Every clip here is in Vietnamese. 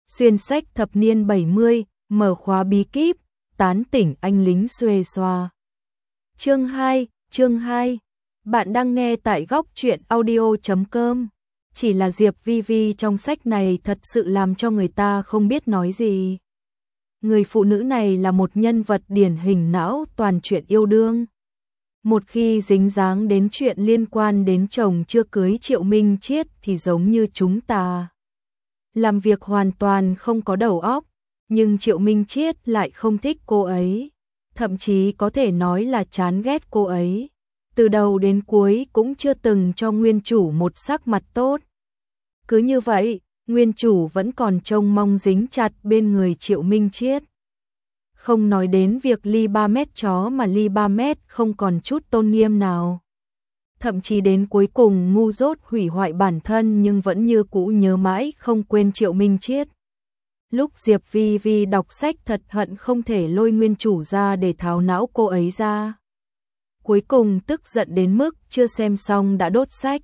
Xuyên sách thập niên 70, mở khóa bí kíp, tán tỉnh anh lính xuề xoa. Chương 2. Bạn đang nghe tại góc truyện audio.com. Chỉ là Diệp Vi Vi trong sách này thật sự làm cho người ta không biết nói gì. Người phụ nữ này là một nhân vật điển hình não toàn chuyện yêu đương. Một khi dính dáng đến chuyện liên quan đến chồng chưa cưới Triệu Minh Chiết thì giống như chúng ta. Làm việc hoàn toàn không có đầu óc, nhưng Triệu Minh Chiết lại không thích cô ấy. Thậm chí có thể nói là chán ghét cô ấy. Từ đầu đến cuối cũng chưa từng cho nguyên chủ một sắc mặt tốt. Cứ như vậy, nguyên chủ vẫn còn trông mong dính chặt bên người Triệu Minh Chiết. Không nói đến việc ly 3 mét chó mà ly 3 mét không còn chút tôn nghiêm nào. Thậm chí đến cuối cùng ngu dốt hủy hoại bản thân nhưng vẫn như cũ nhớ mãi không quên Triệu Minh Chiết. Lúc Diệp Vi Vi đọc sách thật hận không thể lôi nguyên chủ ra để tháo não cô ấy ra. Cuối cùng tức giận đến mức chưa xem xong đã đốt sách.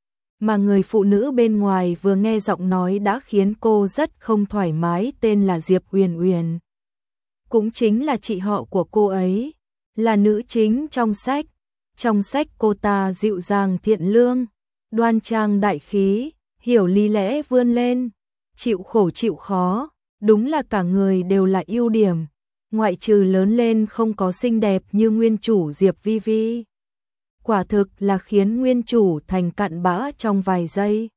Mà người phụ nữ bên ngoài vừa nghe giọng nói đã khiến cô rất không thoải mái, tên là Diệp Uyển Uyển. Cũng chính là chị họ của cô ấy, là nữ chính trong sách. Trong sách cô ta dịu dàng thiện lương, đoan trang đại khí, hiểu lý lẽ vươn lên, chịu khổ chịu khó, đúng là cả người đều là ưu điểm, ngoại trừ lớn lên không có xinh đẹp như nguyên chủ Diệp Vi Vi. Quả thực là khiến nguyên chủ thành cặn bã trong vài giây.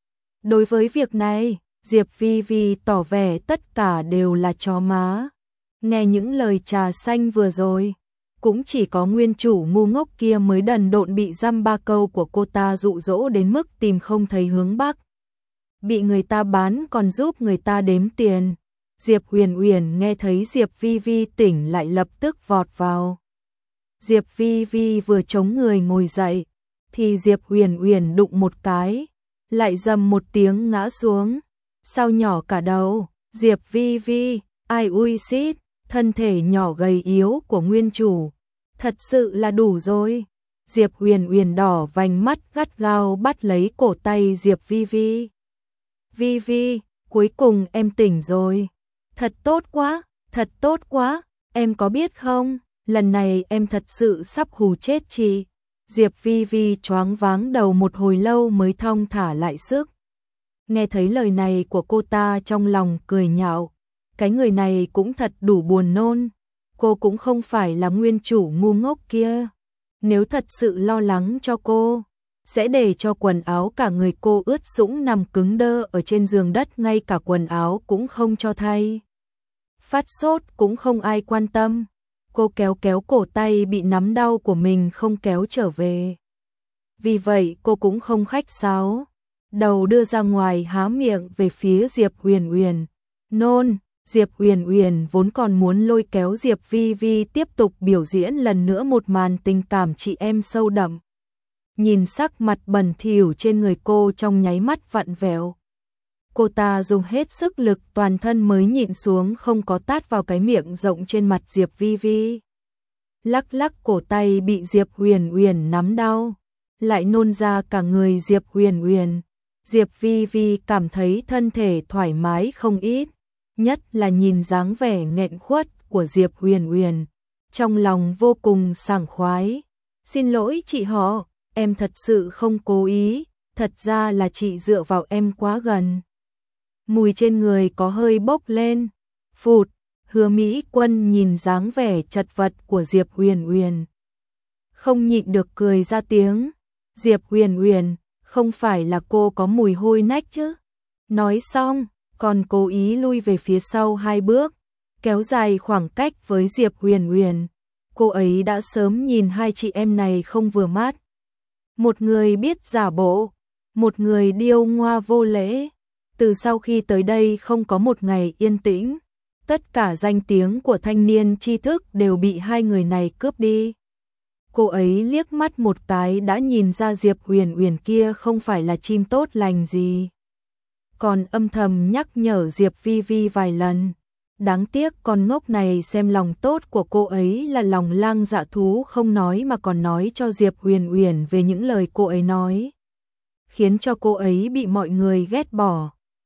Đối với việc này, Diệp Vi Vi tỏ vẻ tất cả đều là chó má. Nghe những lời trà xanh vừa rồi, cũng chỉ có nguyên chủ ngu ngốc kia mới đần độn bị dăm ba câu của cô ta dụ dỗ đến mức tìm không thấy hướng bắc. Bị người ta bán còn giúp người ta đếm tiền. Diệp Uyển Uyển nghe thấy Diệp Vi Vi tỉnh lại lập tức vọt vào. Diệp Vi Vi vừa chống người ngồi dậy, thì Diệp Uyển Uyển đụng một cái, lại dầm một tiếng ngã xuống. Sao nhỏ cả đầu, Diệp Vi Vi, ai ui xít, thân thể nhỏ gầy yếu của nguyên chủ. Thật sự là đủ rồi. Diệp Uyển Uyển đỏ vành mắt gắt gao bắt lấy cổ tay Diệp Vi Vi. Vi Vi, cuối cùng em tỉnh rồi. Thật tốt quá, em có biết không, lần này em thật sự sắp hù chết chị. Diệp Vi Vi choáng váng đầu một hồi lâu mới thong thả lại sức. Nghe thấy lời này của cô ta trong lòng cười nhạo. Cái người này cũng thật đủ buồn nôn. Cô cũng không phải là nguyên chủ ngu ngốc kia. Nếu thật sự lo lắng cho cô, sẽ để cho quần áo cả người cô ướt sũng nằm cứng đơ ở trên giường đất, ngay cả quần áo cũng không cho thay. Phát sốt cũng không ai quan tâm. Cô kéo kéo cổ tay bị nắm đau của mình không kéo trở về. Vì vậy cô cũng không khách sáo. Đầu đưa ra ngoài há miệng về phía Diệp Uyển Uyển. Nôn. Diệp Uyển Uyển vốn còn muốn lôi kéo Diệp Vi Vi tiếp tục biểu diễn lần nữa một màn tình cảm chị em sâu đậm. Nhìn sắc mặt bẩn thỉu trên người cô trong nháy mắt vặn vẹo. Cô ta dùng hết sức lực toàn thân mới nhịn xuống không có tát vào cái miệng rộng trên mặt Diệp Vi Vi. Lắc lắc cổ tay bị Diệp Uyển Uyển nắm đau, lại nôn ra cả người Diệp Uyển Uyển. Diệp Vi Vi cảm thấy thân thể thoải mái không ít. Nhất là nhìn dáng vẻ nghẹn khuất của Diệp Uyển Uyển, trong lòng vô cùng sảng khoái. Xin lỗi chị họ, em thật sự không cố ý, thật ra là chị dựa vào em quá gần. Mùi trên người có hơi bốc lên. Phụt, Hứa Mỹ Quân nhìn dáng vẻ chật vật của Diệp Uyển Uyển, không nhịn được cười ra tiếng. Diệp Uyển Uyển, không phải là cô có mùi hôi nách chứ? Nói xong, còn cố ý lui về phía sau 2 bước, kéo dài khoảng cách với Diệp Uyển Uyển. Cô ấy đã sớm nhìn hai chị em này không vừa mắt. Một người biết giả bộ, một người điêu ngoa vô lễ. Từ sau khi tới đây không có một ngày yên tĩnh, tất cả danh tiếng của thanh niên tri thức đều bị hai người này cướp đi. Cô ấy liếc mắt một cái đã nhìn ra Diệp Uyển Uyển kia không phải là chim tốt lành gì. Còn âm thầm nhắc nhở Diệp Vi Vi vài lần. Đáng tiếc con ngốc này xem lòng tốt của cô ấy là lòng lang dạ thú không nói mà còn nói cho Diệp Uyển Uyển về những lời cô ấy nói, khiến cho cô ấy bị mọi người ghét bỏ.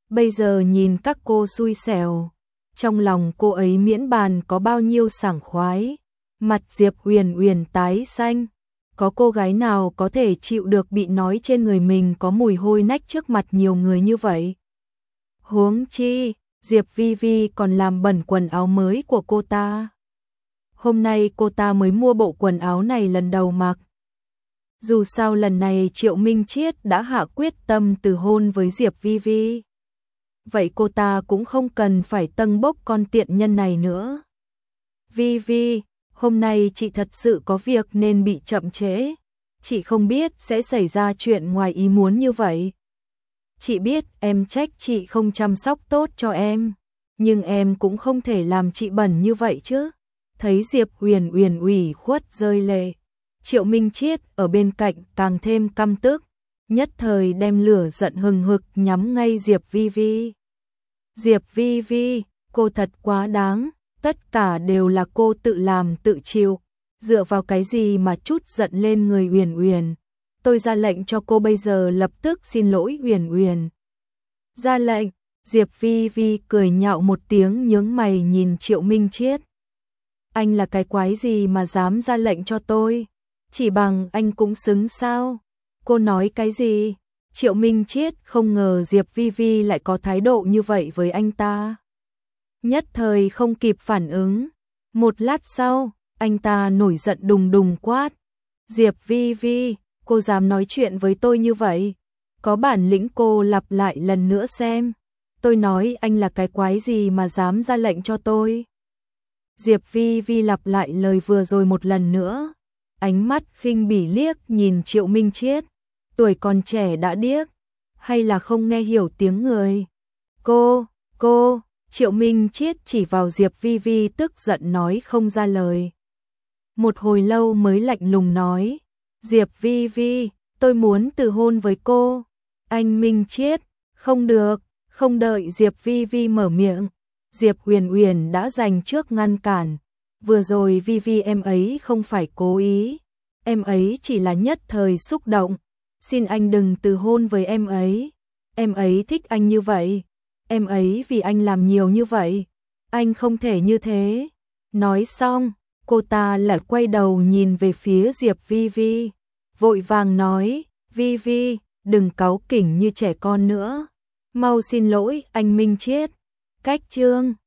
Bây giờ nhìn các cô xui xẻo, trong lòng cô ấy miễn bàn có bao nhiêu sảng khoái. Mặt Diệp Huyền Huyền tái xanh, có cô gái nào có thể chịu được bị nói trên người mình có mùi hôi nách trước mặt nhiều người như vậy? Huống chi, Diệp Vi Vi còn làm bẩn quần áo mới của cô ta. Hôm nay cô ta mới mua bộ quần áo này lần đầu mặc. Dù sao lần này Triệu Minh Chiết đã hạ quyết tâm từ hôn với Diệp Vi Vi. Vậy cô ta cũng không cần phải tâng bốc con tiện nhân này nữa. Vi Vi, hôm nay chị thật sự có việc nên bị chậm trễ. Chị không biết sẽ xảy ra chuyện ngoài ý muốn như vậy. Chị biết em trách chị không chăm sóc tốt cho em, nhưng em cũng không thể làm chị bẩn như vậy chứ. Thấy Diệp Huyền Huyền ủy khuất rơi lệ, Triệu Minh Chiết ở bên cạnh càng thêm căm tức, nhất thời đem lửa giận hừng hực nhắm ngay Diệp Vi Vi. Diệp Vi Vi, cô thật quá đáng, tất cả đều là cô tự làm tự chịu, dựa vào cái gì mà trút giận lên người Huyền Huyền. Tôi ra lệnh cho cô bây giờ lập tức xin lỗi Huyền Huyền. Ra lệnh, Diệp Vi Vi cười nhạo một tiếng nhướng mày nhìn Triệu Minh Chiết. Anh là cái quái gì mà dám ra lệnh cho tôi? Chỉ bằng anh cũng xứng sao? Cô nói cái gì? Triệu Minh Chiết không ngờ Diệp Vi Vi lại có thái độ như vậy với anh ta. Nhất thời không kịp phản ứng. Một lát sau, anh ta nổi giận đùng đùng quát. Diệp Vi Vi, cô dám nói chuyện với tôi như vậy? Có bản lĩnh cô lặp lại lần nữa xem. Tôi nói anh là cái quái gì mà dám ra lệnh cho tôi? Diệp Vi Vi lặp lại lời vừa rồi một lần nữa. Ánh mắt khinh bỉ liếc nhìn Triệu Minh Chiết. Tuổi còn trẻ đã điếc, hay là không nghe hiểu tiếng người? Cô, Triệu Minh Chiết chỉ vào Diệp Vi Vi tức giận nói không ra lời. Một hồi lâu mới lạnh lùng nói. Diệp Vi Vi, tôi muốn từ hôn với cô. Anh Minh Chiết, không được, không đợi Diệp Vi Vi mở miệng. Diệp Huyền Huyền đã giành trước ngăn cản. Vừa rồi Vi Vi em ấy không phải cố ý. Em ấy chỉ là nhất thời xúc động. Xin anh đừng từ hôn với em ấy. Em ấy thích anh như vậy. Em ấy vì anh làm nhiều như vậy. Anh không thể như thế. Nói xong, cô ta lại quay đầu nhìn về phía Diệp Vi Vi. Vội vàng nói, Vi Vi, đừng cáu kỉnh như trẻ con nữa. Mau xin lỗi anh Minh Chiết. Cách chương